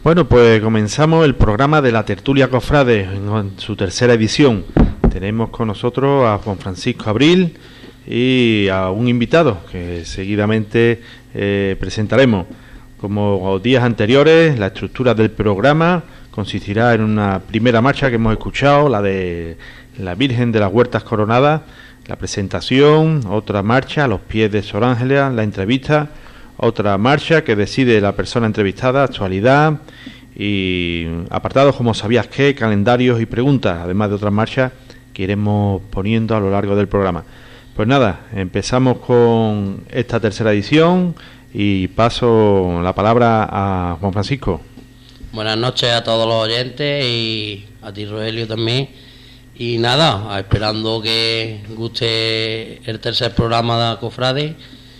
Bueno, pues comenzamos el programa de la Tertulia Cofrade en su tercera edición. Tenemos con nosotros a Juan Francisco Abril y a un invitado que seguidamente presentaremos. Como días anteriores, la estructura del programa consistirá en una primera marcha que hemos escuchado, la de la Virgen de las Huertas Coronadas, la presentación, otra marcha a los pies de Sor Ángela, la entrevista, otra marcha que decide la persona entrevistada, actualidad y apartados como sabías qué, calendarios y preguntas, además de otras marchas que iremos poniendo a lo largo del programa. Pues nada, empezamos con esta tercera edición y paso la palabra a Juan Francisco. Buenas noches a todos los oyentes y a ti, Rogelio, también. Y nada, esperando que guste el tercer programa de Cofrade.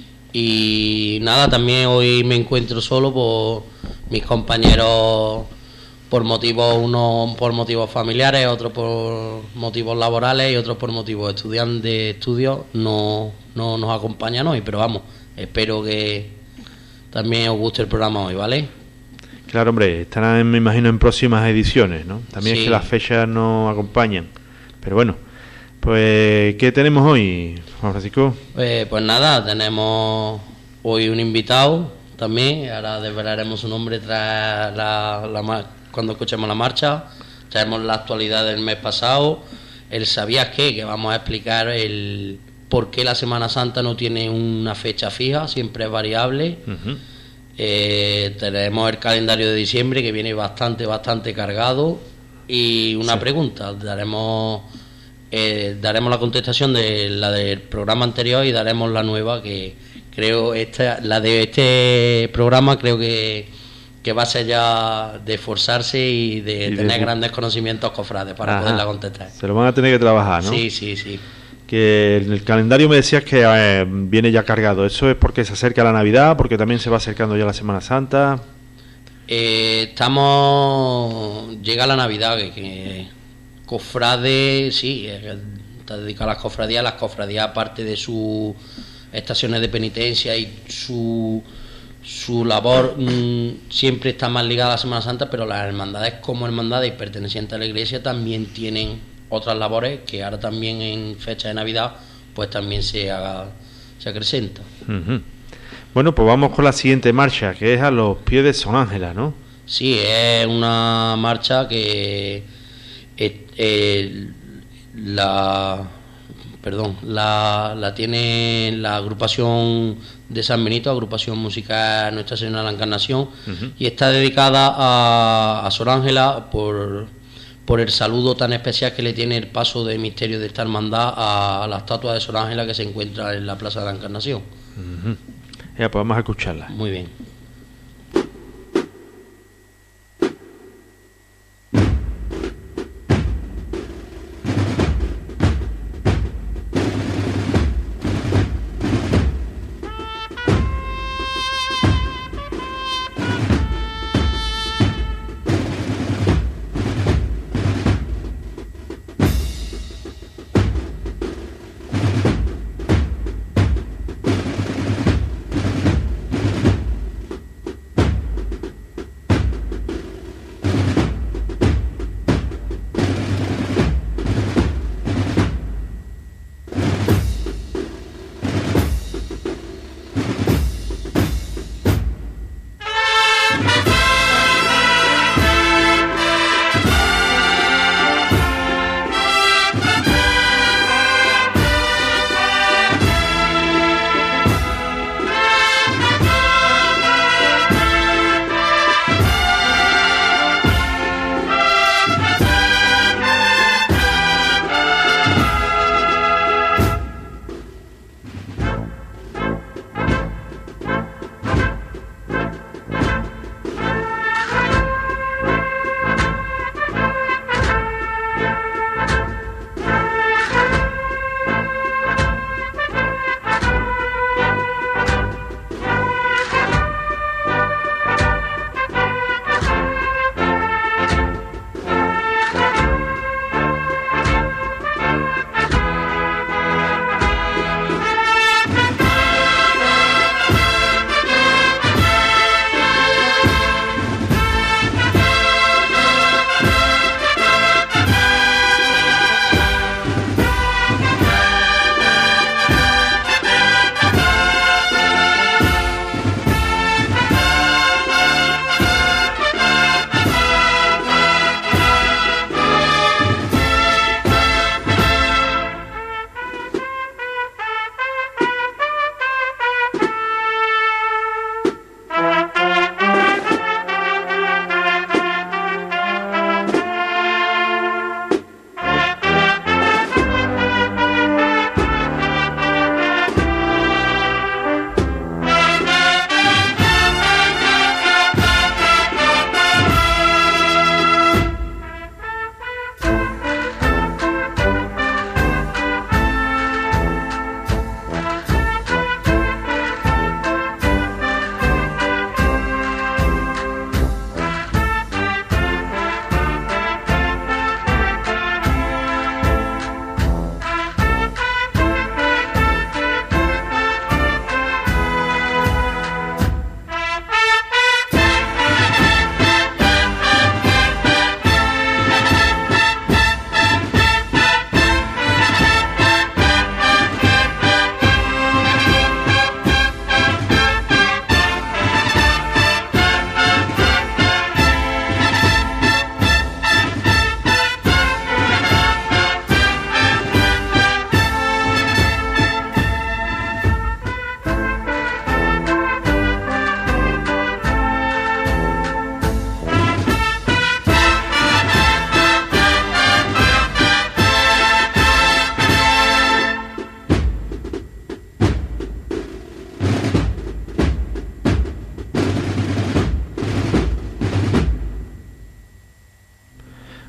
Y nada, también hoy me encuentro solo por mis compañeros, por motivos, unos por motivos familiares, otros por motivos laborales y otros por motivos de estudios, no nos acompañan hoy, pero vamos, espero que también os guste el programa hoy, ¿vale? Claro, hombre, estarán, me imagino, en próximas ediciones, ¿no? También sí. Es que las fechas no acompañan, pero bueno. Pues, ¿qué tenemos hoy, Juan Francisco? Pues nada, tenemos hoy un invitado también, ahora desvelaremos su nombre tras cuando escuchemos la marcha. Traemos la actualidad del mes pasado, el ¿sabías qué? Que vamos a explicar el por qué la Semana Santa no tiene una fecha fija, siempre es variable. Uh-huh. Tenemos el calendario de diciembre que viene bastante cargado y una pregunta, daremos la contestación de la del programa anterior y daremos la nueva que creo la de este programa creo que va a ser ya de esforzarse y de tener grandes conocimientos cofrades para poderla contestar. Se lo van a tener que trabajar, ¿no? Sí. Que en el calendario me decías que viene ya cargado. ¿Eso es porque se acerca la Navidad, porque también se va acercando ya la Semana Santa? Llega la Navidad, que Cofrade, sí, está dedicado a las cofradías aparte de sus estaciones de penitencia y su labor siempre está más ligada a la Semana Santa, pero las hermandades como hermandades pertenecientes a la Iglesia también tienen otras labores que ahora también en fecha de Navidad pues también se acrecenta. Uh-huh. Bueno, pues vamos con la siguiente marcha, que es a los pies de Sor Ángela, ¿no? Sí, es una marcha que la tiene la agrupación de San Benito, agrupación musical Nuestra Señora de la Encarnación, uh-huh. Y está dedicada a Sor Ángela por el saludo tan especial que le tiene el paso de misterio de esta hermandad a la estatua de Sor Ángela que se encuentra en la Plaza de la Encarnación. Uh-huh. Ya, pues vamos a escucharla. Muy bien.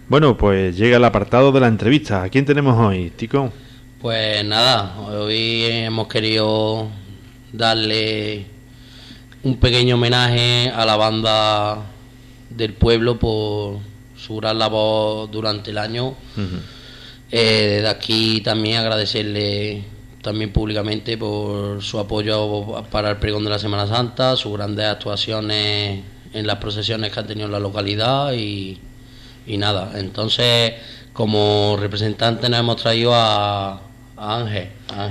Bueno, pues llega el apartado de la entrevista. ¿A quién tenemos hoy, Tico? Pues nada, hoy hemos querido darle un pequeño homenaje a la banda del pueblo por su gran labor durante el año. De aquí también agradecerle también públicamente por su apoyo para el pregón de la Semana Santa, sus grandes actuaciones en las procesiones que han tenido en la localidad y nada. Entonces, como representante nos hemos traído a Ángel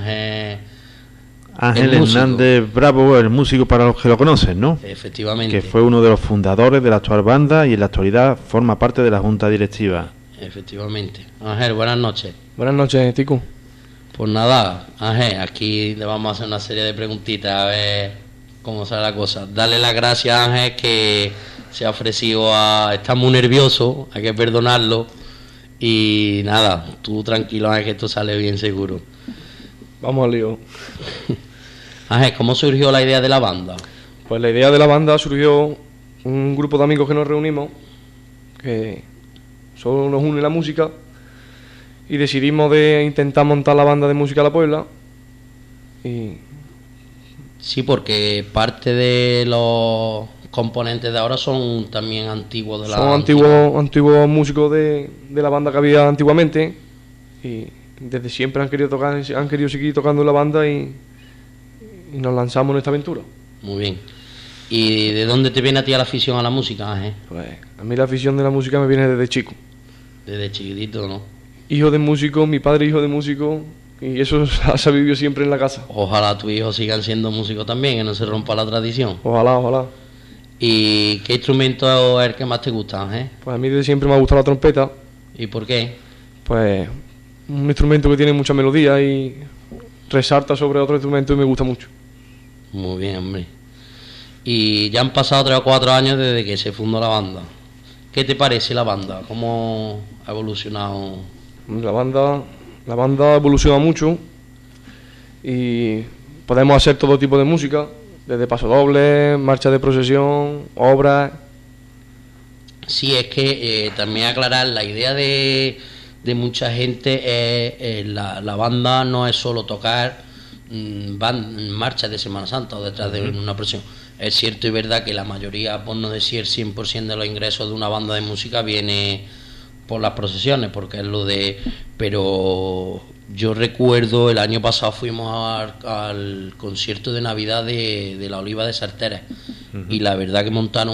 Hernández Bravo, el músico para los que lo conocen, ¿no? Efectivamente. Que fue uno de los fundadores de la actual banda y en la actualidad forma parte de la junta directiva. Efectivamente. Ángel, buenas noches. Buenas noches, Tico. Pues nada, Ángel, aquí le vamos a hacer una serie de preguntitas a ver cómo sale la cosa. Darle las gracias a Ángel que se ha ofrecido a... Está muy nervioso, hay que perdonarlo. Y nada, tú tranquilo, Ángel, que esto sale bien seguro. Vamos al lío. Ángel, ¿cómo surgió la idea de la banda? Pues la idea de la banda surgió un grupo de amigos que nos reunimos, que solo nos une la música, y decidimos de intentar montar la banda de música La Puebla. Y sí, porque parte de los componentes de ahora son también antiguos de la son antiguos músicos de la banda que había antiguamente, y desde siempre han querido seguir tocando en la banda y nos lanzamos en esta aventura. Muy bien. ¿Y de dónde te viene a ti la afición a la música, Ángel? Pues a mí la afición de la música me viene desde chico. Desde chiquitito, ¿no? Hijo de músico, mi padre hijo de músico, y eso se ha vivido siempre en la casa. Ojalá tus hijos sigan siendo músicos también, que no se rompa la tradición. Ojalá, ojalá. ¿Y qué instrumento es el que más te gusta, Ángel? Pues a mí desde siempre me ha gustado la trompeta. ¿Y por qué? Pues un instrumento que tiene mucha melodía y resalta sobre otro instrumento y me gusta mucho. Muy bien, hombre. Y ya han pasado 3 o 4 años desde que se fundó la banda. ¿Qué te parece la banda? ¿Cómo ha evolucionado? La banda evoluciona mucho y podemos hacer todo tipo de música, desde pasodobles, marchas de procesión, obras. Sí, es que también aclarar, la idea de mucha gente es la banda no es solo tocar marchas de Semana Santa o detrás de una procesión. Es cierto y verdad que la mayoría, por no decir 100% de los ingresos de una banda de música viene por las procesiones, porque es lo de... Pero yo recuerdo el año pasado fuimos al concierto de Navidad de la Oliva de Sarteres, y la verdad que montaron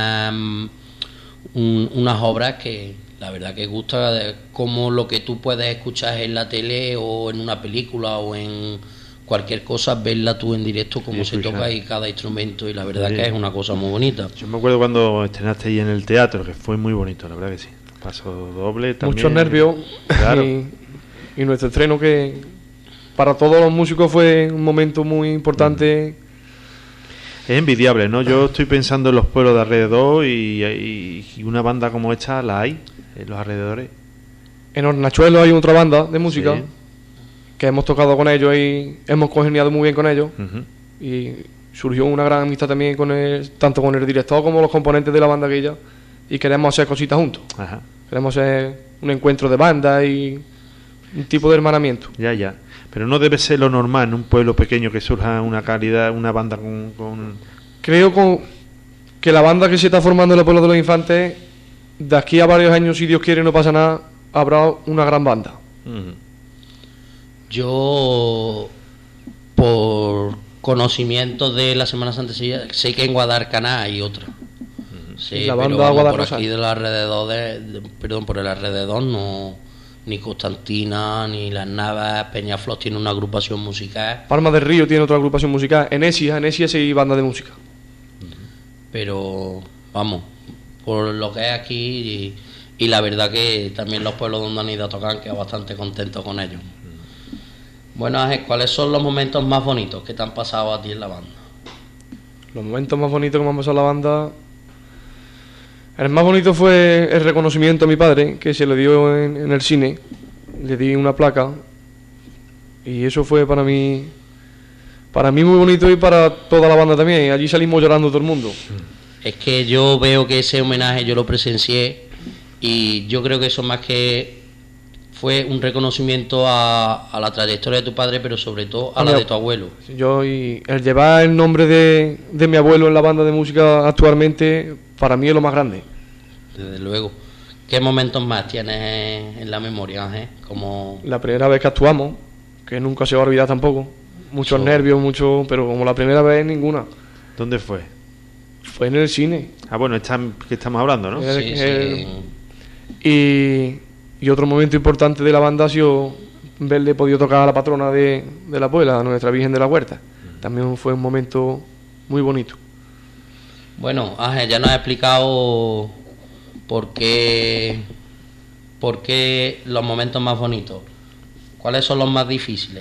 unas obras que la verdad que gusta, como lo que tú puedes escuchar en la tele o en una película o en cualquier cosa, verla tú en directo como se toca y cada instrumento, y la verdad que es una cosa muy bonita. Yo me acuerdo cuando estrenaste ahí en el teatro, que fue muy bonito, la verdad que sí. Paso doble también. Muchos nervios. Claro. Y nuestro estreno, que para todos los músicos fue un momento muy importante. Es envidiable, ¿no? Yo estoy pensando en los pueblos de alrededor y una banda como esta la hay en los alrededores. En Hornachuelo hay otra banda de música, sí, que hemos tocado con ellos y hemos congeniado muy bien con ellos. Y surgió una gran amistad también tanto con el director como los componentes de la banda aquella, y queremos hacer cositas juntos. Ajá. Queremos hacer un encuentro de banda y un tipo de hermanamiento. Ya. Pero no debe ser lo normal en un pueblo pequeño que surja una banda con... Creo que la banda que se está formando en el pueblo de los Infantes, de aquí a varios años, si Dios quiere, no pasa nada, habrá una gran banda. Yo, por conocimiento de la Semana Santa, sé que en Guadalcanal hay otra. Sí, la banda pero vamos, por Guadalcanal. aquí del alrededor por el alrededor no, ni Constantina, ni Las Navas, Peñaflor tiene una agrupación musical. Palma del Río tiene otra agrupación musical. Enesia sí hay banda de música. Pero vamos, por lo que es aquí y la verdad que también los pueblos donde han ido a tocar, quedo bastante contento con ellos. Bueno, Ángel, ¿cuáles son los momentos más bonitos que te han pasado a ti en la banda? Los momentos más bonitos que me han pasado en la banda... El más bonito fue el reconocimiento a mi padre, que se le dio en el cine. Le di una placa. Y eso fue para mí muy bonito, y para toda la banda también. Allí salimos llorando todo el mundo. Es que yo veo que ese homenaje yo lo presencié Y yo creo que eso más que fue un reconocimiento a la trayectoria de tu padre, pero sobre todo a la de tu abuelo. Y el llevar el nombre de mi abuelo en la banda de música actualmente, para mí es lo más grande. Desde luego. ¿Qué momentos más tienes en la memoria, Ángel? Como la primera vez que actuamos, que nunca se va a olvidar tampoco. Muchos nervios, pero como la primera vez, ninguna. ¿Dónde fue? Fue en el cine. Bueno, que estamos hablando, ¿no? Sí. Y otro momento importante de la banda ha sido verle podido tocar a la patrona de la Puebla, a Nuestra Virgen de la Huerta. También fue un momento muy bonito. Bueno, Ángel, ya nos has explicado por qué los momentos más bonitos. ¿Cuáles son los más difíciles?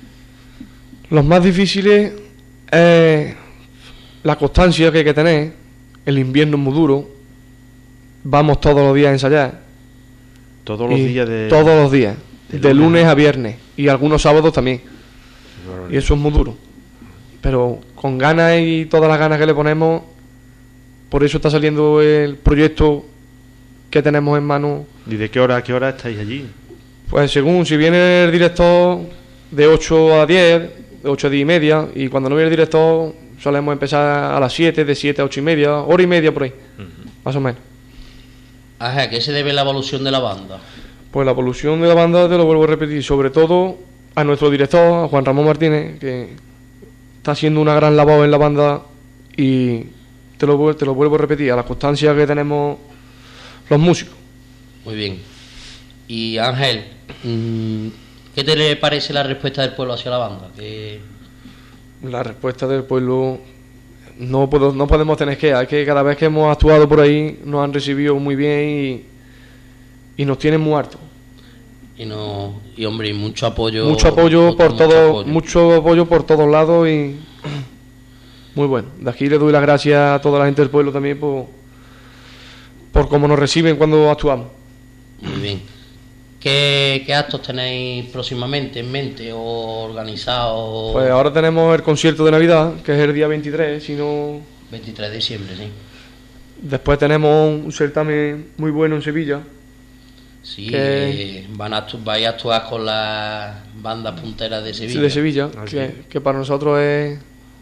Los más difíciles es la constancia que hay que tener. El invierno es muy duro. Vamos todos los días a ensayar. Todos los días Todos los días. De lunes a viernes. Y algunos sábados también. Y eso es muy duro. Pero con ganas y todas las ganas que le ponemos, por eso está saliendo el proyecto que tenemos en mano. ¿Y de qué hora a qué hora estáis allí? Pues según, si viene el director de 8 a 10, de 8 a 10 y media, y cuando no viene el director solemos empezar a las 7, de 7 a 8 y media, hora y media por ahí, más o menos. ¿A qué se debe la evolución de la banda? Pues la evolución de la banda, te lo vuelvo a repetir, sobre todo a nuestro director, a Juan Ramón Martínez, que está haciendo una gran labor en la banda, y te lo vuelvo a repetir, a la constancia que tenemos los músicos. Muy bien. Y Ángel, ¿qué te le parece la respuesta del pueblo hacia la banda? La respuesta del pueblo no podemos tener quejas. Es que cada vez que hemos actuado por ahí nos han recibido muy bien y nos tienen muy hartos. Y hombre, mucho apoyo. Mucho apoyo por todos lados y muy bueno. De aquí le doy las gracias a toda la gente del pueblo también por cómo nos reciben cuando actuamos. Muy bien. ¿Qué actos tenéis próximamente en mente o organizados? Pues ahora tenemos el concierto de Navidad, que es el día 23, si no... 23 de diciembre, sí. Después tenemos un certamen muy bueno en Sevilla. Sí, vais a actuar con las bandas punteras de Sevilla. Sí, de Sevilla, que para nosotros es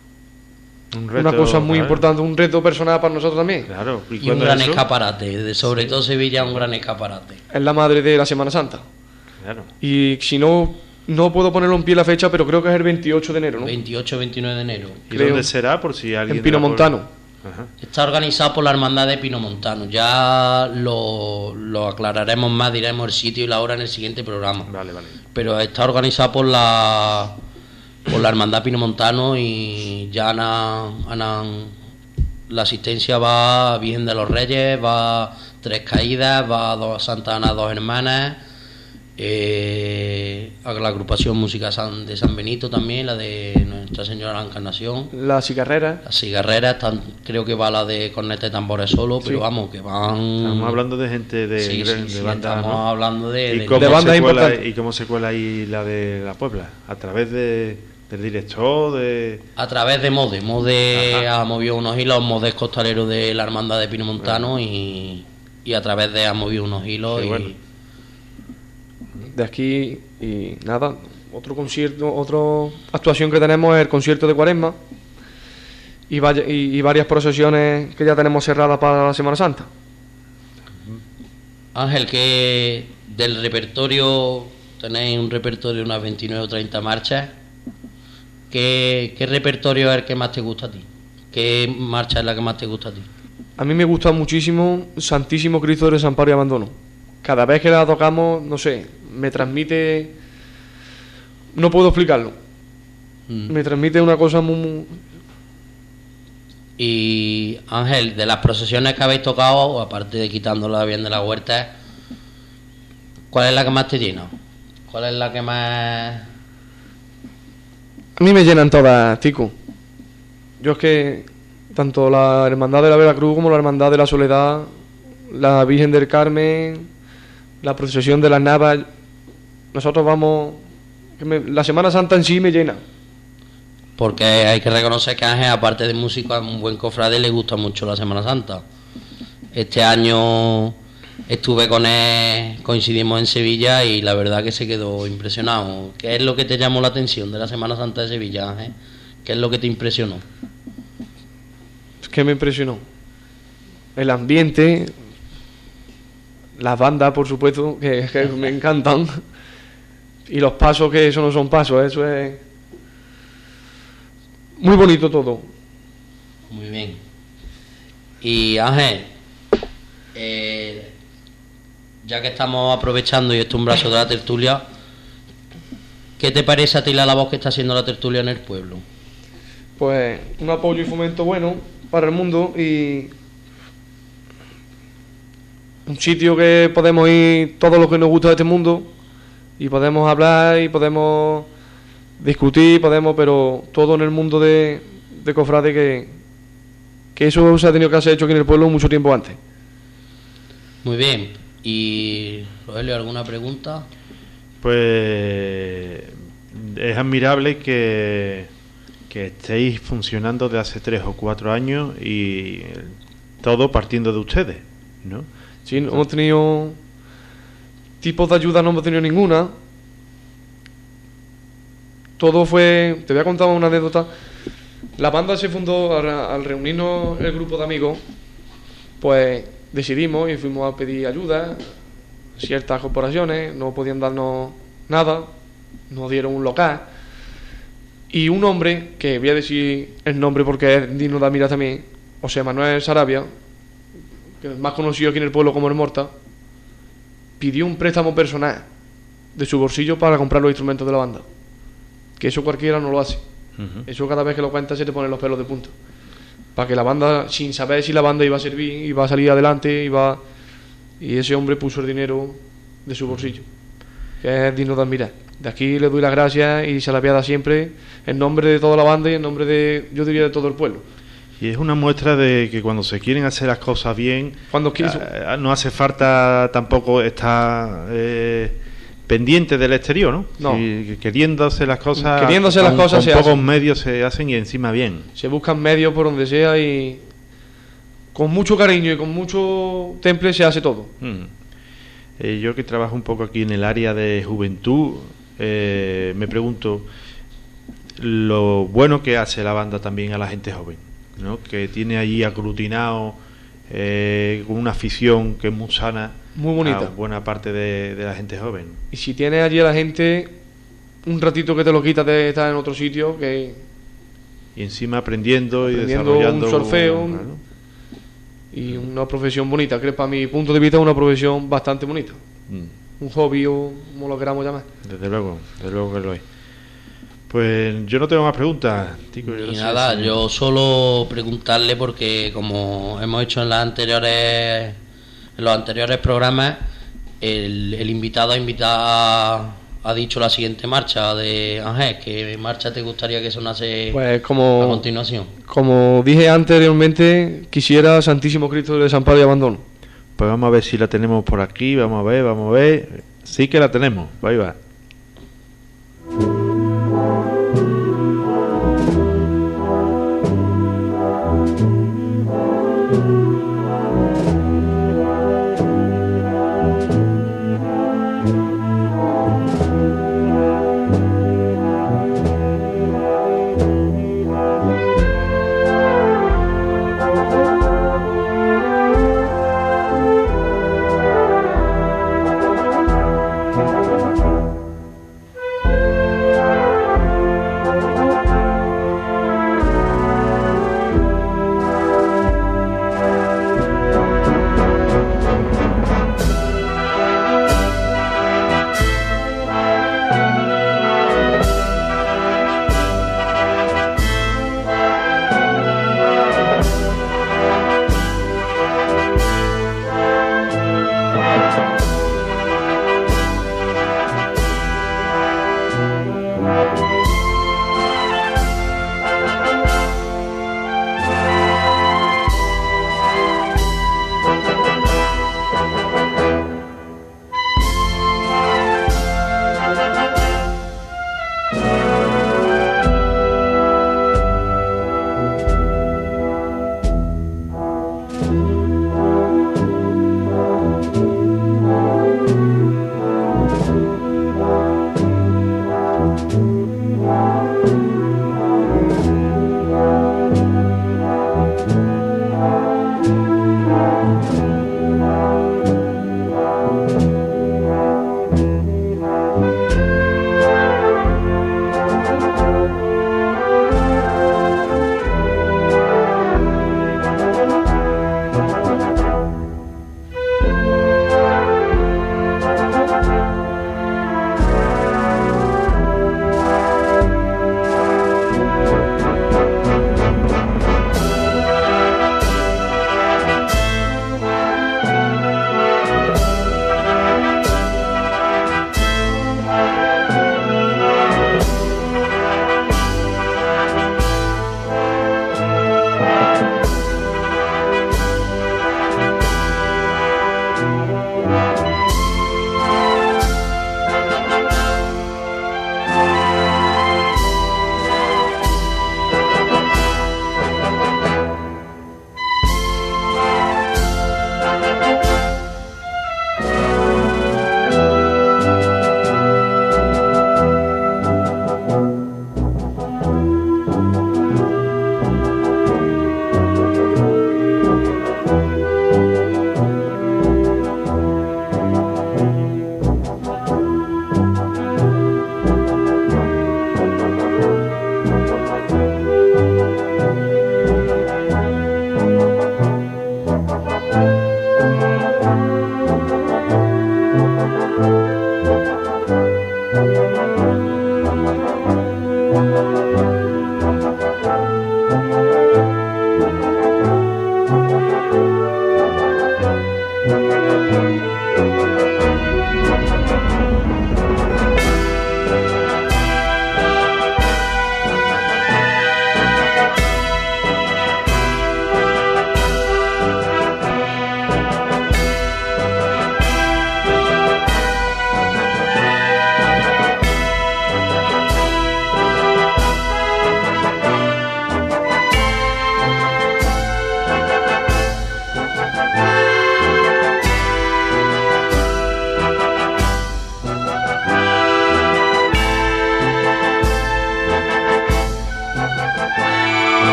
una cosa muy importante, un reto personal para nosotros también. Claro. Y un gran escaparate, sobre todo Sevilla, un gran escaparate. Es la madre de la Semana Santa. Claro. Y si no puedo ponerlo en pie la fecha, pero creo que es el 28 de enero, ¿no? 28-29 de enero. ¿Y dónde será? Por si alguien... En Pinomontano. Ajá. Está organizado por la Hermandad de Pinomontano. Ya lo aclararemos más, diremos el sitio y la hora en el siguiente programa. Vale. Pero está organizado por la Hermandad Pinomontano y ya la asistencia va a Virgen de los Reyes, va Tres Caídas, va a Santa Ana Dos Hermanas, a la agrupación Música de San Benito también, la de Nuestra Señora de la Encarnación. Las cigarreras. Las cigarreras, creo que va la de corneta y tambores solo, pero vamos, que van... Estamos hablando de gente de bandas, estamos ¿no? hablando de bandas importantes. ¿Y cómo se cuela ahí la de la Puebla? ¿A través del director? A través de Mode. Mode ha movido unos hilos, Mode es costalero de la Hermandad de Pinomontano y a través de ha movido unos hilos. Sí, bueno. De aquí y nada, otra actuación que tenemos es el concierto de Cuaresma y varias procesiones que ya tenemos cerradas para la Semana Santa. Ángel, que del repertorio tenéis un repertorio de unas 29 o 30 marchas. ¿Qué repertorio es el que más te gusta a ti? ¿Qué marcha es la que más te gusta a ti? A mí me gusta muchísimo Santísimo Cristo del Desamparo y Abandono. Cada vez que la tocamos, no sé, me transmite... No puedo explicarlo. Me transmite una cosa muy... Y Ángel, de las procesiones que habéis tocado, aparte de quitándola bien de la huerta, ¿cuál es la que más te llena? ¿Cuál es la que más...? A mí me llenan todas, Tico. Yo es que tanto la Hermandad de la Veracruz como la Hermandad de la Soledad, la Virgen del Carmen, la procesión de las Navas, nosotros vamos... La Semana Santa en sí me llena. Porque hay que reconocer que Ángel, aparte de músico, a un buen cofrade le gusta mucho la Semana Santa. Este año estuve con él, coincidimos en Sevilla y la verdad que se quedó impresionado. ¿Qué es lo que te llamó la atención de la Semana Santa de Sevilla, Ángel? ¿Qué es lo que te impresionó? ¿Qué me impresionó? El ambiente, las bandas, por supuesto, que me encantan, y los pasos, que eso no son pasos, eso es muy bonito todo. Muy bien. Y Ángel, ya que estamos aprovechando y esto es un brazo de la tertulia, ¿qué te parece a ti la labor que está haciendo la tertulia en el pueblo? Pues un apoyo y fomento bueno para el mundo y un sitio que podemos ir todos los que nos gusta de este mundo y podemos hablar y podemos discutir, pero todo en el mundo de cofrade, que eso se ha tenido que hacer hecho aquí en el pueblo mucho tiempo antes. Muy bien. ¿Y Rogelio, alguna pregunta? Pues es admirable que estéis funcionando de hace 3 o 4 años y todo partiendo de ustedes, ¿no? Sí, no hemos tenido tipos de ayuda, no hemos tenido ninguna. Todo fue... Te voy a contar una anécdota. La banda se fundó al reunirnos el grupo de amigos, pues decidimos y fuimos a pedir ayuda. Ciertas corporaciones no podían darnos nada, nos dieron un local. Y un hombre, que voy a decir el nombre porque es digno de admirar también, José Manuel Sarabia, que es más conocido aquí en el pueblo como el Morta, pidió un préstamo personal de su bolsillo para comprar los instrumentos de la banda. Que eso cualquiera no lo hace. Eso cada vez que lo cuentas se te ponen los pelos de punta. Para que la banda, sin saber si la banda iba a servir, iba a salir adelante, y ese hombre puso el dinero de su bolsillo, que es digno de admirar. De aquí le doy las gracias y se la voy a dar siempre en nombre de toda la banda y en nombre de, yo diría, de todo el pueblo. Y es una muestra de que cuando se quieren hacer las cosas bien, no hace falta tampoco estar pendiente del exterior, ¿no? No. Queriéndose las cosas, con pocos medios se hacen y encima bien. Se buscan medios por donde sea y con mucho cariño y con mucho temple se hace todo. Yo que trabajo un poco aquí en el área de juventud, me pregunto lo bueno que hace la banda también a la gente joven, ¿no? Que tiene allí aglutinado con una afición que es muy sana, muy bonita, a buena parte de la gente joven. Y si tienes allí a la gente un ratito que te lo quitas de estar en otro sitio, y encima aprendiendo y desarrollando un solfeo, y una profesión bonita, que para mi punto de vista es una profesión bastante bonita. Un hobby, o como lo queramos llamar. Desde luego que lo es. Pues yo no tengo más preguntas, Tico. Yo solo preguntarle, porque como hemos hecho en los anteriores programas, el invitado ha dicho la siguiente marcha de Ángel. ¿Qué marcha te gustaría que sonase pues a continuación? Como dije anteriormente, quisiera Santísimo Cristo de Desamparo y Abandono. Pues vamos a ver si la tenemos por aquí, vamos a ver. Sí que la tenemos, ahí va.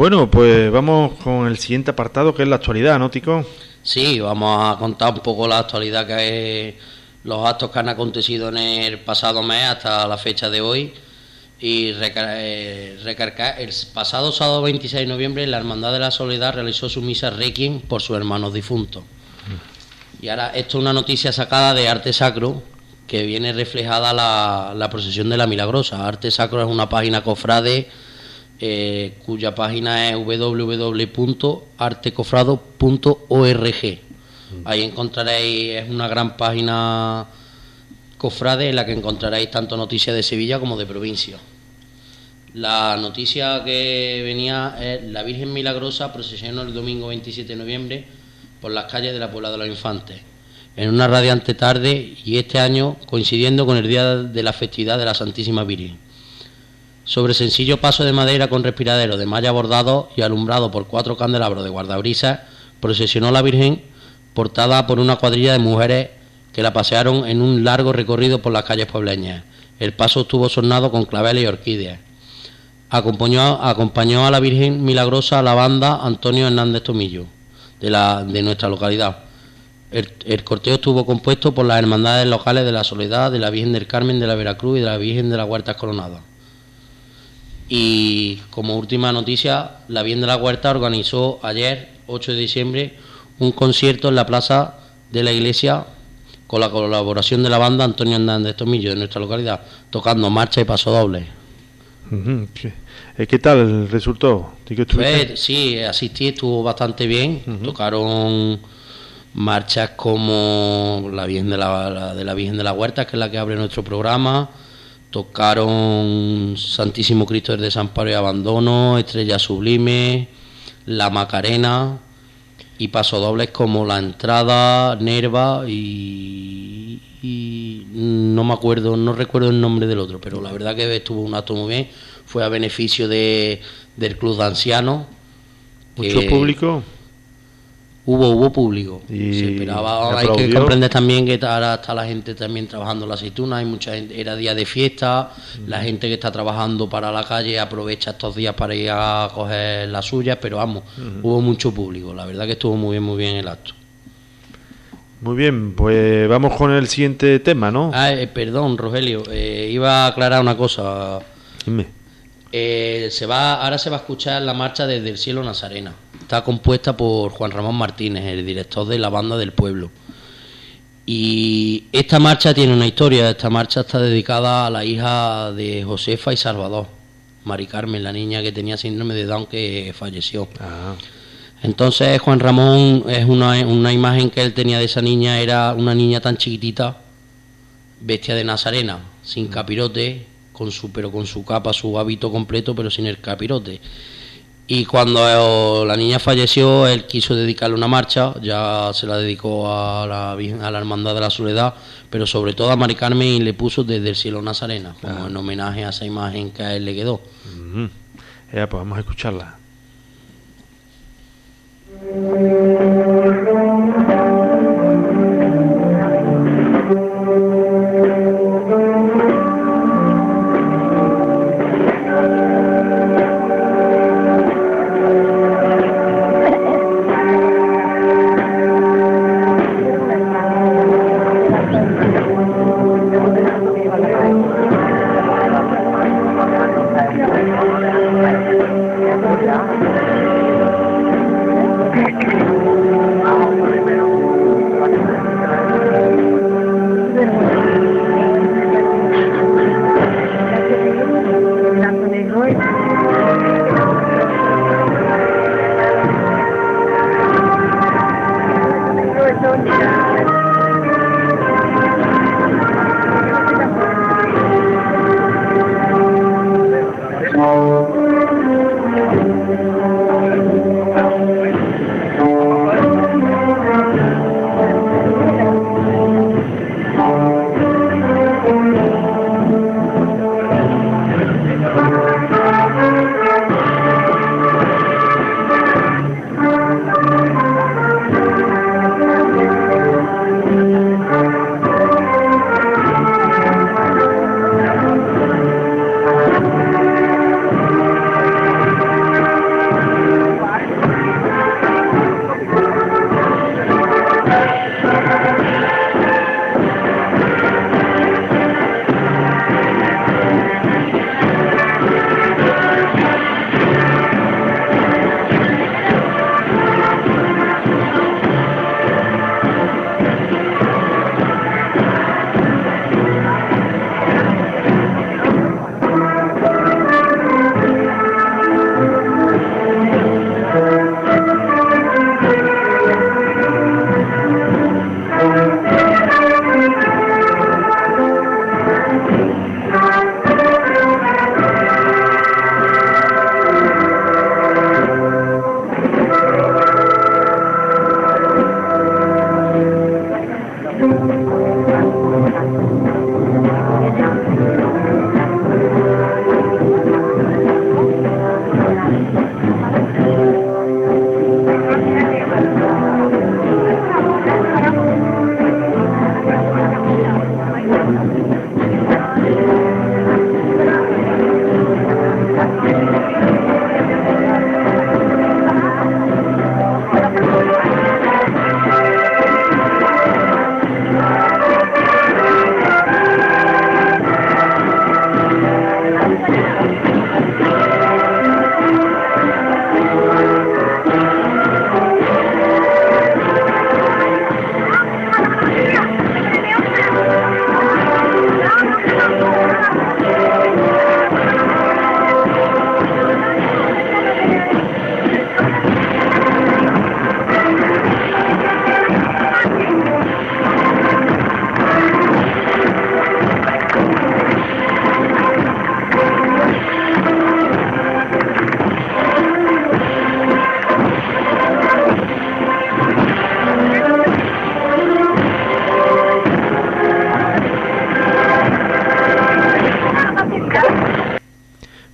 Bueno, pues vamos con el siguiente apartado, que es la actualidad, ¿no, Tico? Sí, vamos a contar un poco la actualidad, que es los actos que han acontecido en el pasado mes hasta la fecha de hoy. Y recargar, el pasado sábado 26 de noviembre la Hermandad de la Soledad realizó su misa requiem por sus hermanos difuntos. Y ahora esto es una noticia sacada de Arte Sacro, que viene reflejada la procesión de la Milagrosa. Arte Sacro es una página cofrade cuya página es www.artecofrado.org. Ahí encontraréis, es una gran página cofrade en la que encontraréis tanto noticias de Sevilla como de provincia. La noticia que venía es: la Virgen Milagrosa procesionó el domingo 27 de noviembre por las calles de la Puebla de los Infantes en una radiante tarde, y este año coincidiendo con el día de la festividad de la Santísima Virgen. Sobre sencillo paso de madera con respiradero de malla bordado y alumbrado por 4 candelabros de guardabrisas, procesionó la Virgen, portada por una cuadrilla de mujeres que la pasearon en un largo recorrido por las calles puebleñas. El paso estuvo sornado con claveles y orquídeas. Acompañó a la Virgen Milagrosa la banda Antonio Hernández Tomillo, de nuestra localidad. El cortejo estuvo compuesto por las hermandades locales de la Soledad, de la Virgen del Carmen de la Veracruz y de la Virgen de las Huertas Coronadas. Y como última noticia, la Virgen de la Huerta organizó ayer, 8 de diciembre, un concierto en la plaza de la iglesia con la colaboración de la banda Antonio Hernández Tomillo de nuestra localidad, tocando marcha y paso doble. ¿Qué tal resultó? Pues, sí, asistí, estuvo bastante bien. Tocaron marchas como la Virgen de la Virgen de la Huerta, que es la que abre nuestro programa. Tocaron Santísimo Cristo del Desamparo y Abandono, Estrella Sublime, La Macarena y pasodobles como La Entrada, Nerva y no me acuerdo, no recuerdo el nombre del otro, pero la verdad que estuvo un acto muy bien. Fue a beneficio del Club de Ancianos. ¿Mucho público? Hubo público. Y se esperaba. Hay que comprender también que ahora está la gente también trabajando en la aceituna, hay mucha gente, era día de fiesta, la gente que está trabajando para la calle aprovecha estos días para ir a coger las suyas, pero vamos, hubo mucho público, la verdad que estuvo muy bien el acto. Muy bien, pues vamos con el siguiente tema, ¿no? Perdón, Rogelio, iba a aclarar una cosa. Dime. Ahora se va a escuchar la marcha Desde el Cielo Nazarena. Está compuesta por Juan Ramón Martínez, el director de la banda del pueblo. Y esta marcha tiene una historia. Esta marcha está dedicada a la hija de Josefa y Salvador, Mari Carmen, la niña que tenía síndrome de Down, que falleció. Entonces Juan Ramón, es una imagen que él tenía de esa niña, era una niña tan chiquitita, bestia de Nazarena, sin capirote, pero con su capa, su hábito completo, pero sin el capirote. Y cuando la niña falleció, él quiso dedicarle una marcha, ya se la dedicó a la Hermandad de la Soledad, pero sobre todo a Mari Carmen, y le puso Desde el Cielo Nazarena, como en homenaje a esa imagen que a él le quedó. Pues vamos a escucharla.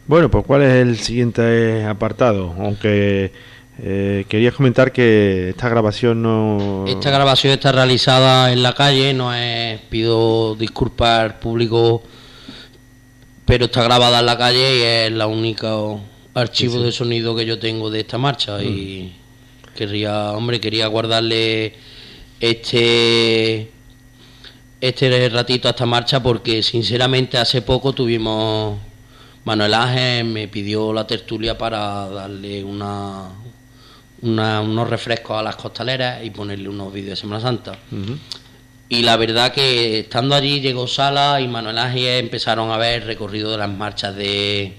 Bueno, pues ¿cuál es el siguiente apartado? Aunque querías comentar que esta grabación no... Esta grabación está realizada en la calle, no es... Pido disculpas al público, pero está grabada en la calle y es la única archivo de sonido que yo tengo de esta marcha y quería guardarle este ratito a esta marcha porque sinceramente hace poco tuvimos... Manuel Ángel me pidió la tertulia para darle unos refrescos a las costaleras y ponerle unos vídeos de Semana Santa. Y la verdad que estando allí llegó Sala y Manuel Ángel empezaron a ver el recorrido de las marchas de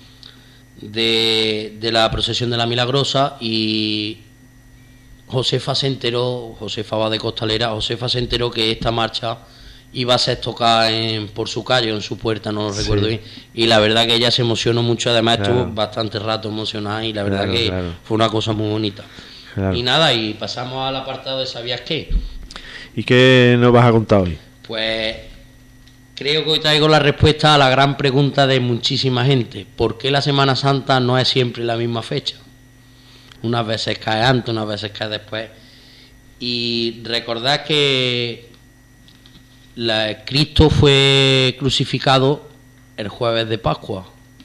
la procesión de la Milagrosa y Josefa va de costalera, Josefa se enteró que esta marcha iba a ser tocada por su calle o en su puerta, no lo recuerdo bien, y la verdad que ella se emocionó mucho, además estuvo bastante rato emocionada y la verdad que fue una cosa muy bonita. Y nada, y pasamos al apartado de ¿Sabías qué? ¿Y qué nos vas a contar hoy? Pues creo que hoy traigo la respuesta a la gran pregunta de muchísima gente: ¿por qué la Semana Santa no es siempre la misma fecha? Unas veces cae antes, unas veces cae después. Y recordad que Cristo fue crucificado el jueves de Pascua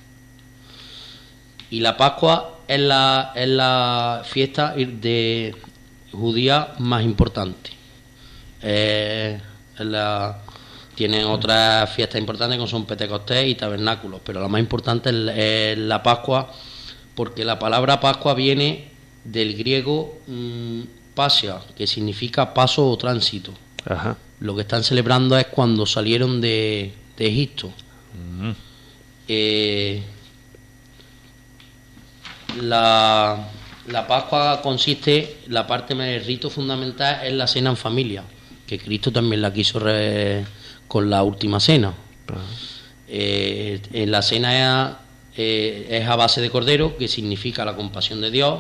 y la Pascua es la fiesta de judía más importante. Tienen otras fiestas importantes como son Pentecostés y Tabernáculos, pero la más importante es la Pascua, porque la palabra Pascua viene del griego pasia, que significa paso o tránsito. Ajá. Lo que están celebrando es cuando salieron de Egipto. La Pascua consiste, el rito fundamental es la cena en familia, que Cristo también la quiso con la última cena. En la cena es a base de cordero, que significa la compasión de Dios,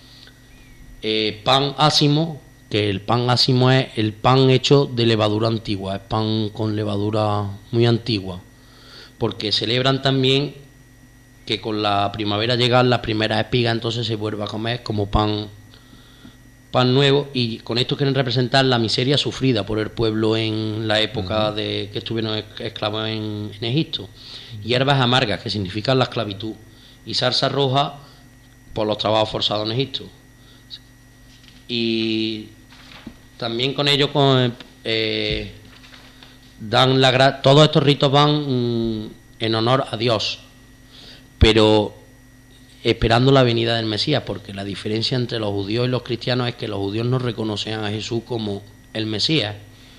pan ácimo, que el pan ácimo es el pan hecho de levadura antigua, es pan con levadura muy antigua, porque celebran también que con la primavera llegan las primeras espigas, entonces se vuelve a comer como pan nuevo, y con esto quieren representar la miseria sufrida por el pueblo en la época de que estuvieron esclavos en Egipto. Hierbas amargas, que significan la esclavitud, y salsa roja por los trabajos forzados en Egipto. Y también con ello todos estos ritos van en honor a Dios, pero esperando la venida del Mesías, porque la diferencia entre los judíos y los cristianos es que los judíos no reconocían a Jesús como el Mesías.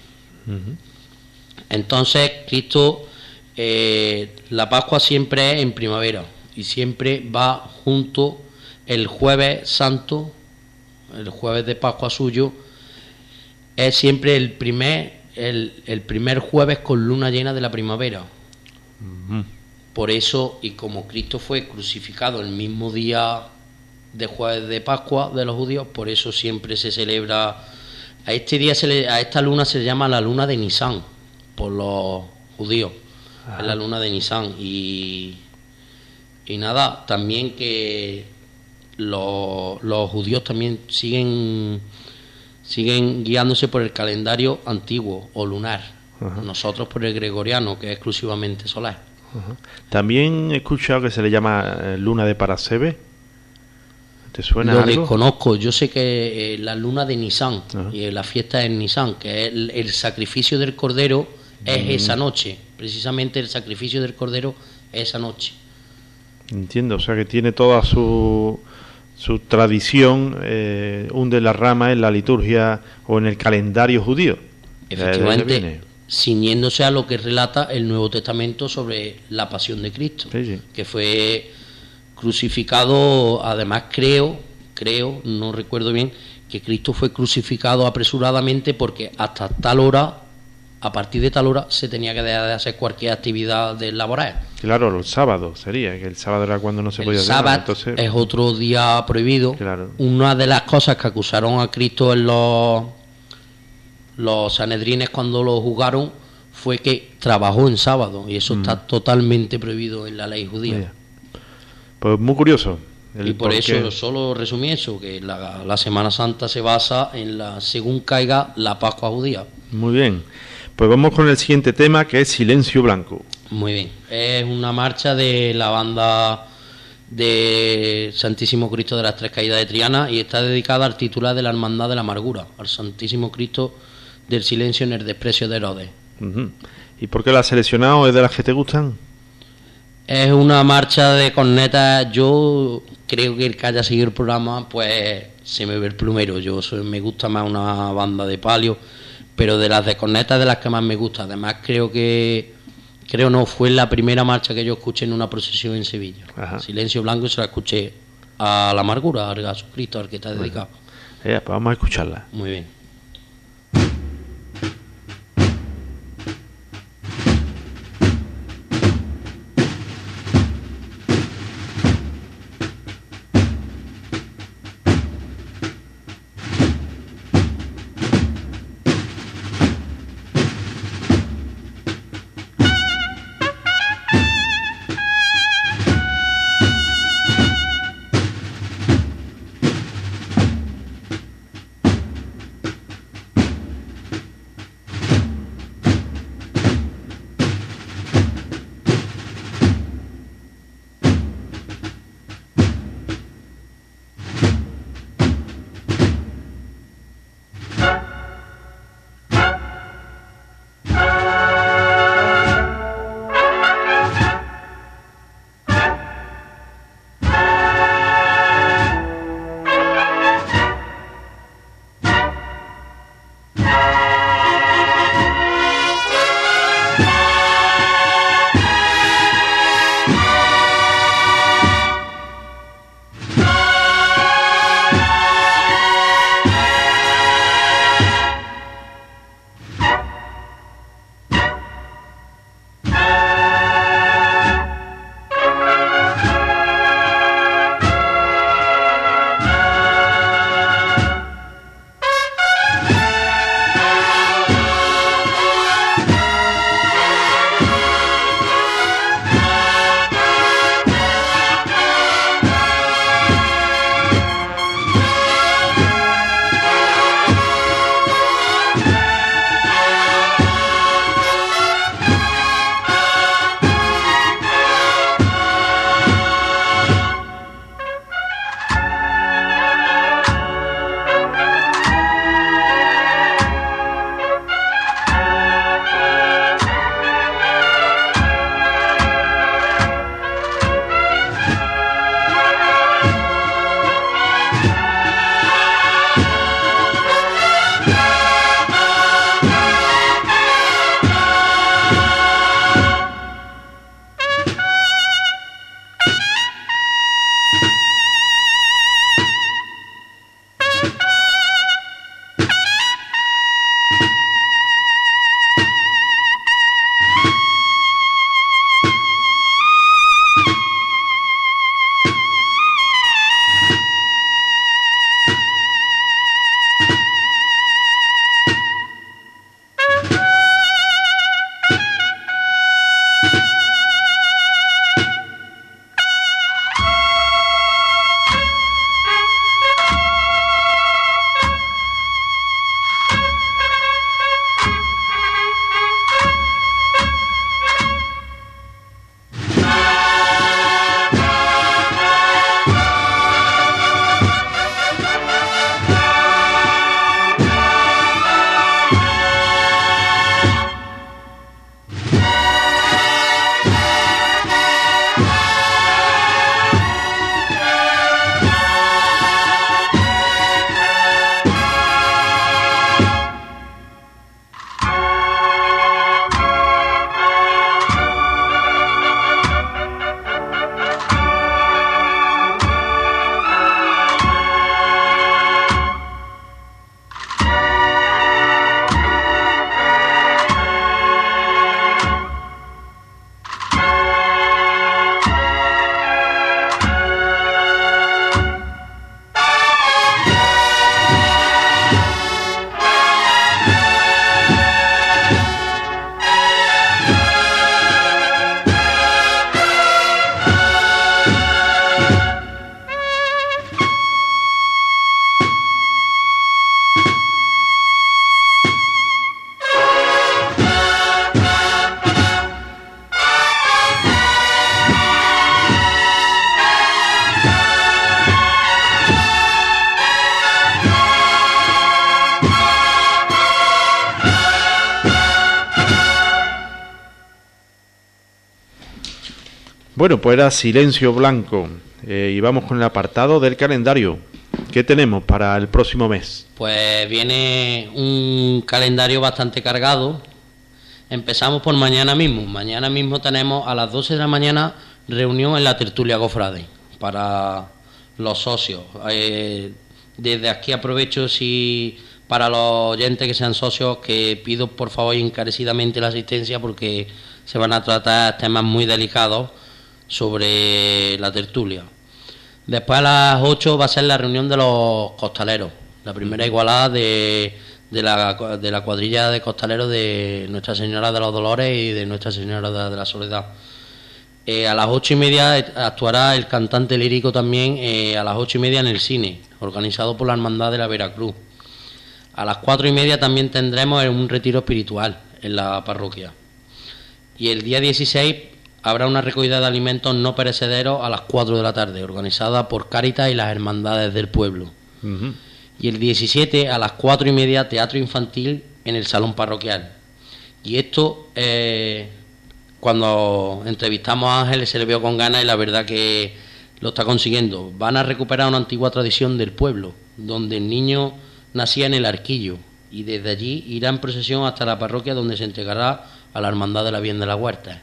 Entonces Cristo, la Pascua siempre es en primavera y siempre va junto el jueves santo, el jueves de Pascua suyo, es siempre el primer jueves con luna llena de la primavera. Por eso, y como Cristo fue crucificado el mismo día de jueves de Pascua de los judíos, por eso siempre se celebra a este día, a esta luna se le llama la luna de Nisan por los judíos. Es la luna de Nisan. Y nada, también que los judíos también siguen guiándose por el calendario antiguo o lunar. Nosotros por el gregoriano, que es exclusivamente solar. También he escuchado que se le llama luna de Parasebe. ¿Te suena algo? Lo desconozco. Yo sé que la luna de Nisan y la fiesta de Nisan, que es el sacrificio del cordero, es esa noche. Precisamente el sacrificio del cordero es esa noche. Entiendo, o sea que tiene toda su tradición, hunde la rama en la liturgia o en el calendario judío. Efectivamente, ciñéndose a lo que relata el Nuevo Testamento sobre la pasión de Cristo, que fue crucificado. Además creo, no recuerdo bien, que Cristo fue crucificado apresuradamente porque hasta tal hora, a partir de tal hora, se tenía que dejar de hacer cualquier actividad laboral. Claro, los sábados sería, que el sábado era cuando no se podía hacer. El sábado entonces es otro día prohibido. Claro. Una de las cosas que acusaron a Cristo en los sanedrines cuando lo juzgaron fue que trabajó en sábado, y eso está totalmente prohibido en la ley judía. Pues muy curioso. Y por eso, solo resumí eso, que la Semana Santa se basa en según caiga la Pascua judía. Muy bien. Pues vamos con el siguiente tema, que es Silencio Blanco. Muy bien. Es una marcha de la banda de Santísimo Cristo de las Tres Caídas de Triana y está dedicada al titular de la Hermandad de la Amargura, al Santísimo Cristo del Silencio en el Desprecio de Herodes. Uh-huh. ¿Y por qué la has seleccionado? ¿Es de las que te gustan? Es una marcha de cornetas. Yo creo que el que haya seguido el programa, pues se me ve el plumero. Me gusta más una banda de palio, pero de las de cornetas de las que más me gusta. Además fue la primera marcha que yo escuché en una procesión en Sevilla. Ajá. Silencio Blanco, se la escuché a la Amargura, a Jesucristo, al que está dedicado. Pues vamos a escucharla. Muy bien. Bueno, pues era Silencio Blanco. Y vamos con el apartado del calendario. ¿Qué tenemos para el próximo mes? Pues viene un calendario bastante cargado. Empezamos por mañana mismo. Mañana mismo tenemos a las 12 de la mañana reunión en la tertulia Cofrade para los socios. Desde aquí aprovecho para los oyentes que sean socios, que pido por favor encarecidamente la asistencia, porque se van a tratar temas muy delicados sobre la tertulia. Después a las 8 va a ser la reunión de los costaleros, la primera igualada de la cuadrilla de costaleros de Nuestra Señora de los Dolores y de Nuestra Señora de la Soledad. A las 8:30 actuará el cantante lírico también, a las 8:30 en el cine, organizado por la Hermandad de la Veracruz. A las 4:30 también tendremos un retiro espiritual en la parroquia. Y el día 16 habrá una recogida de alimentos no perecederos a las 4 de la tarde, organizada por Cáritas y las hermandades del pueblo. Uh-huh. Y el 17 a las 4:30 teatro infantil en el salón parroquial. Y esto, cuando entrevistamos a Ángel, se le vio con ganas y la verdad que lo está consiguiendo. Van a recuperar una antigua tradición del pueblo, donde el niño nacía en el arquillo, y desde allí irá en procesión hasta la parroquia, donde se entregará a la Hermandad de la Bien de la Huerta.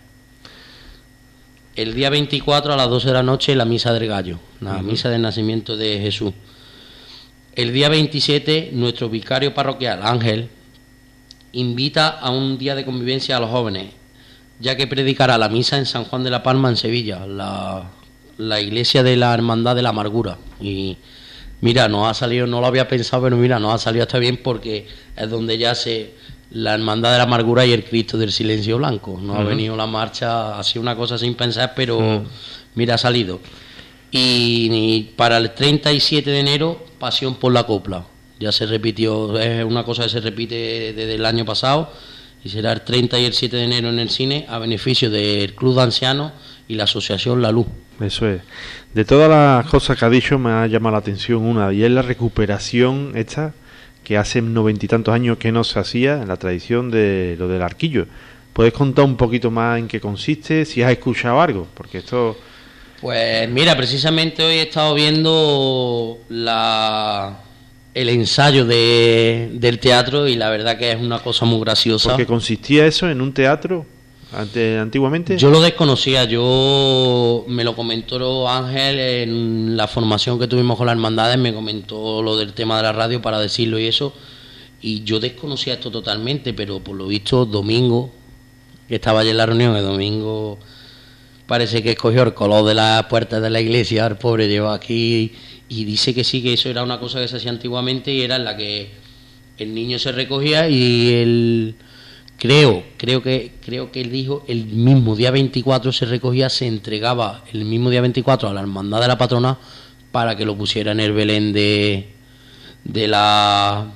El día 24 a las 12 de la noche la misa del gallo, la misa del nacimiento de Jesús. El día 27 nuestro vicario parroquial, Ángel, invita a un día de convivencia a los jóvenes, ya que predicará la misa en San Juan de la Palma, en Sevilla, la iglesia de la Hermandad de la Amargura. Y mira, nos ha salido, no lo había pensado, pero mira, nos ha salido hasta bien, porque es donde ya la Hermandad de la Amargura y el Cristo del Silencio Blanco. Nos ha venido la marcha, ha sido una cosa sin pensar, pero mira, ha salido. Y para el 37 de enero, Pasión por la Copla. Ya se repitió, es una cosa que se repite desde el año pasado, y será el 30 y el 7 de enero en el cine, a beneficio del Club de Ancianos y la Asociación La Luz. Eso es. De todas las cosas que ha dicho, me ha llamado la atención una, y es la recuperación esta, que hace 90 y tantos años que no se hacía, en la tradición de lo del arquillo. ¿Puedes contar un poquito más en qué consiste, si has escuchado algo? Porque esto... Pues mira, precisamente hoy he estado viendo el ensayo del teatro, y la verdad que es una cosa muy graciosa. ¿Porque consistía eso en un teatro antiguamente? Yo lo desconocía, me lo comentó Ángel en la formación que tuvimos con las hermandades, me comentó lo del tema de la radio para decirlo y eso, y yo desconocía esto totalmente, pero por lo visto Domingo, que estaba allí en la reunión, el Domingo parece que escogió el color de las puertas de la iglesia, el pobre lleva aquí, y dice que sí, que eso era una cosa que se hacía antiguamente, y era en la que el niño se recogía y el... Creo que él dijo, el mismo día 24 se recogía, se entregaba el mismo día 24 a la hermandad de la patrona para que lo pusiera en el Belén de la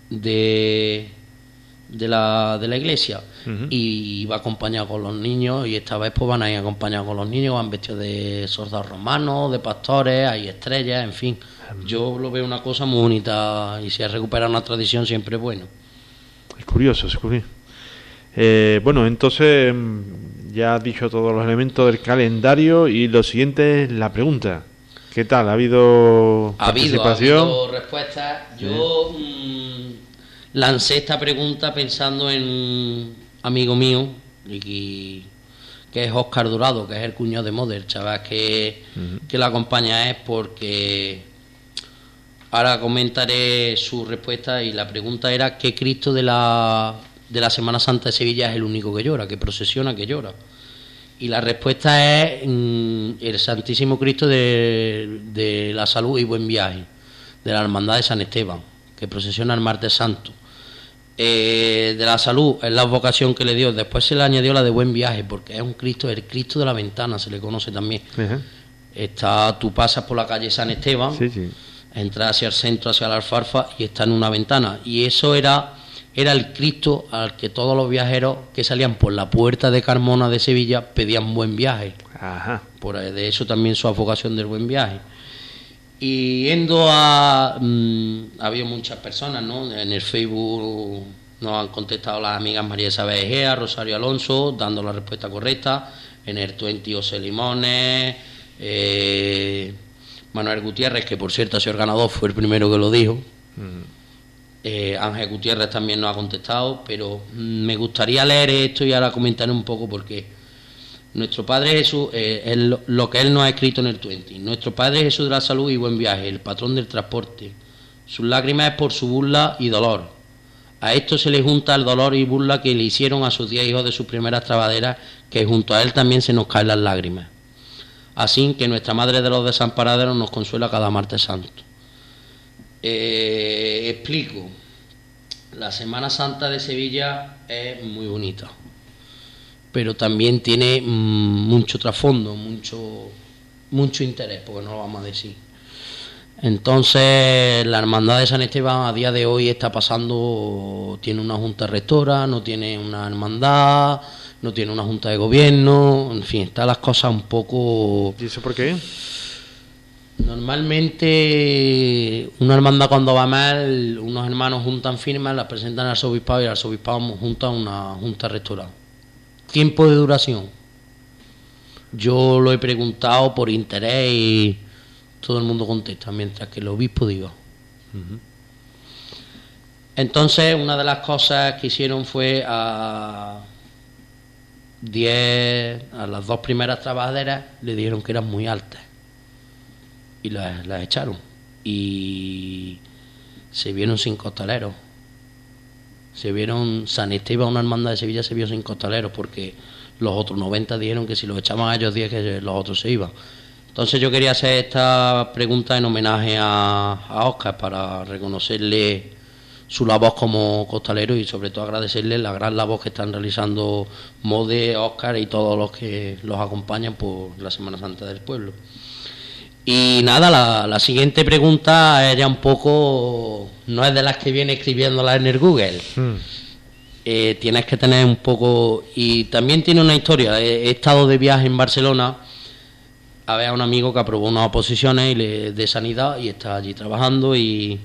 iglesia. Uh-huh. Y iba acompañado con los niños, y esta vez pues van a ir acompañados con los niños, van vestidos de soldados romanos, de pastores, hay estrellas, en fin. Yo lo veo una cosa muy bonita, y si ha recuperado una tradición siempre es bueno. Es curioso, es curioso. Bueno, entonces ya has dicho todos los elementos del calendario, y lo siguiente es la pregunta. ¿Qué tal? ¿Ha habido participación? Ha habido respuestas. Yo lancé esta pregunta pensando en un amigo mío, que es Óscar Dorado, que es el cuñado de Moder, chaval, que la acompaña, es porque ahora comentaré su respuesta, y la pregunta era: ¿qué Cristo de la Semana Santa de Sevilla es el único que llora, que procesiona, que llora? Y la respuesta es el Santísimo Cristo de la Salud y Buen Viaje, de la Hermandad de San Esteban, que procesiona el martes santo. De la Salud es la vocación que le dio, después se le añadió la de Buen Viaje, porque es un Cristo, el Cristo de la Ventana se le conoce también. Uh-huh. Tú pasas por la calle San Esteban, sí. Entras hacia el centro, hacia la Alfarfa, y está en una ventana, y eso era el Cristo al que todos los viajeros que salían por la puerta de Carmona de Sevilla pedían buen viaje. Ajá. De eso también su advocación del buen viaje. Y yendo había muchas personas, ¿no? En el Facebook Nos han contestado las amigas María Isabel Egea, Rosario Alonso, dando la respuesta correcta. En el 20 José Limones, Manuel Gutiérrez, que por cierto ha sido el ganador, fue el primero que lo dijo. Ángel Gutiérrez también nos ha contestado, pero me gustaría leer esto y ahora comentar un poco por qué. Nuestro Padre Jesús, lo que él nos ha escrito en el 20. Nuestro Padre Jesús de la salud y buen viaje, el patrón del transporte. Sus lágrimas es por su burla y dolor. A esto se le junta el dolor y burla que le hicieron a sus 10 hijos de sus primeras trabaderas, que junto a él también se nos caen las lágrimas. Así que nuestra Madre de los Desamparados nos consuela cada martes santo. Explico. La Semana Santa de Sevilla es muy bonita, pero también tiene mucho trasfondo, mucho interés, porque no lo vamos a decir. Entonces, la Hermandad de San Esteban a día de hoy está pasando, tiene una junta rectora, no tiene una hermandad, no tiene una junta de gobierno, en fin, están las cosas un poco... ¿Y eso por qué? Normalmente, una hermandad cuando va mal, unos hermanos juntan firmas, las presentan al arzobispado y el arzobispado junta una junta rectora. ¿Tiempo de duración? Yo lo he preguntado por interés y todo el mundo contesta, mientras que el obispo diga. Entonces, una de las cosas que hicieron fue a las 2 primeras trabajaderas le dijeron que eran muy altas y las echaron y se vieron sin costaleros. San Esteban, una hermandad de Sevilla, se vio sin costaleros porque los otros 90 dijeron que si los echaban a ellos 10 que los otros se iban. Entonces yo quería hacer esta pregunta en homenaje a Óscar para reconocerle su labor como costalero y sobre todo agradecerle la gran labor que están realizando Mode, Óscar y todos los que los acompañan por la Semana Santa del pueblo. Y nada, la siguiente pregunta es ya un poco, no es de las que viene escribiéndola en el Google. Tienes que tener un poco, y también tiene una historia. He estado de viaje en Barcelona a ver a un amigo que aprobó unas oposiciones de sanidad y está allí trabajando, y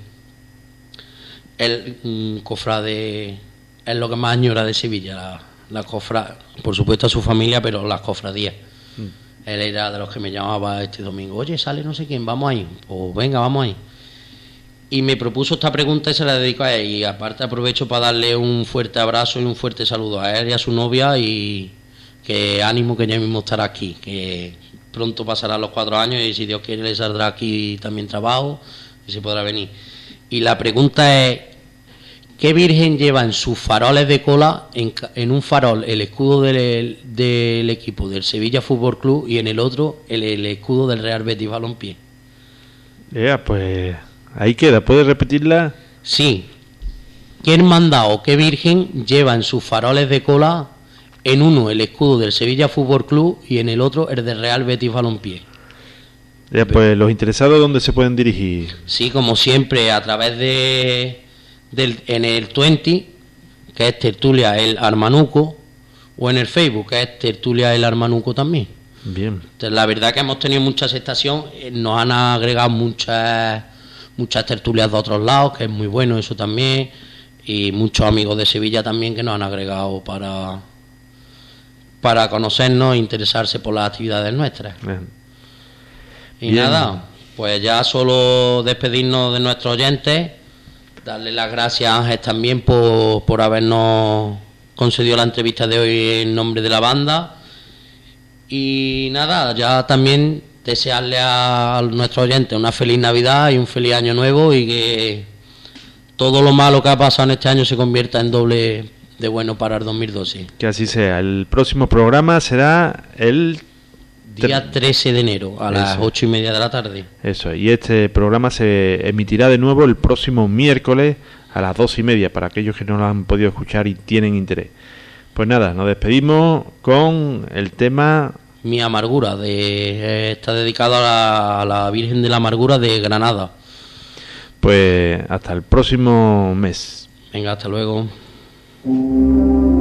él, un cofrade, es lo que más añora de Sevilla, la cofra, por supuesto a su familia, pero las cofradías. Él era de los que me llamaba este domingo, oye, sale no sé quién, vamos ahí, pues venga, vamos ahí. Y me propuso esta pregunta y se la dedico a él, y aparte aprovecho para darle un fuerte abrazo y un fuerte saludo a él y a su novia, y que ánimo, que ya mismo estará aquí, que pronto pasará los 4 años y si Dios quiere le saldrá aquí también trabajo y se podrá venir. Y la pregunta es, ¿qué virgen lleva en sus faroles de cola, en un farol el escudo del equipo del Sevilla Fútbol Club y en el otro el escudo del Real Betis Balompié? Pues ahí queda, ¿puedes repetirla? Sí. ¿Qué hermandad o qué virgen lleva en sus faroles de cola, en uno el escudo del Sevilla Fútbol Club y en el otro el del Real Betis Balompié? Pues los interesados, ¿dónde se pueden dirigir? Sí, como siempre, a través en el 20, que es Tertulia el Armanuco, o en el Facebook, que es Tertulia el Armanuco también. Bien. Entonces, la verdad que hemos tenido mucha aceptación, nos han agregado muchas tertulias de otros lados, que es muy bueno eso también, y muchos amigos de Sevilla también que nos han agregado para conocernos e interesarse por las actividades nuestras. Y bien. Nada, pues ya solo despedirnos de nuestros oyentes, darle las gracias a Ángel también por habernos concedido la entrevista de hoy en nombre de la banda. Y nada, ya también desearle a nuestros oyentes una feliz Navidad y un feliz Año Nuevo, y que todo lo malo que ha pasado en este año se convierta en doble de bueno para el 2012. Que así sea. El próximo programa será el día 13 de enero a las 8:30 de la tarde. Eso, y este programa se emitirá de nuevo el próximo miércoles a las 2:30 para aquellos que no lo han podido escuchar y tienen interés. Pues nada, nos despedimos con el tema Mi Amargura, está dedicado a la Virgen de la Amargura de Granada. Pues hasta el próximo mes. Venga, hasta luego.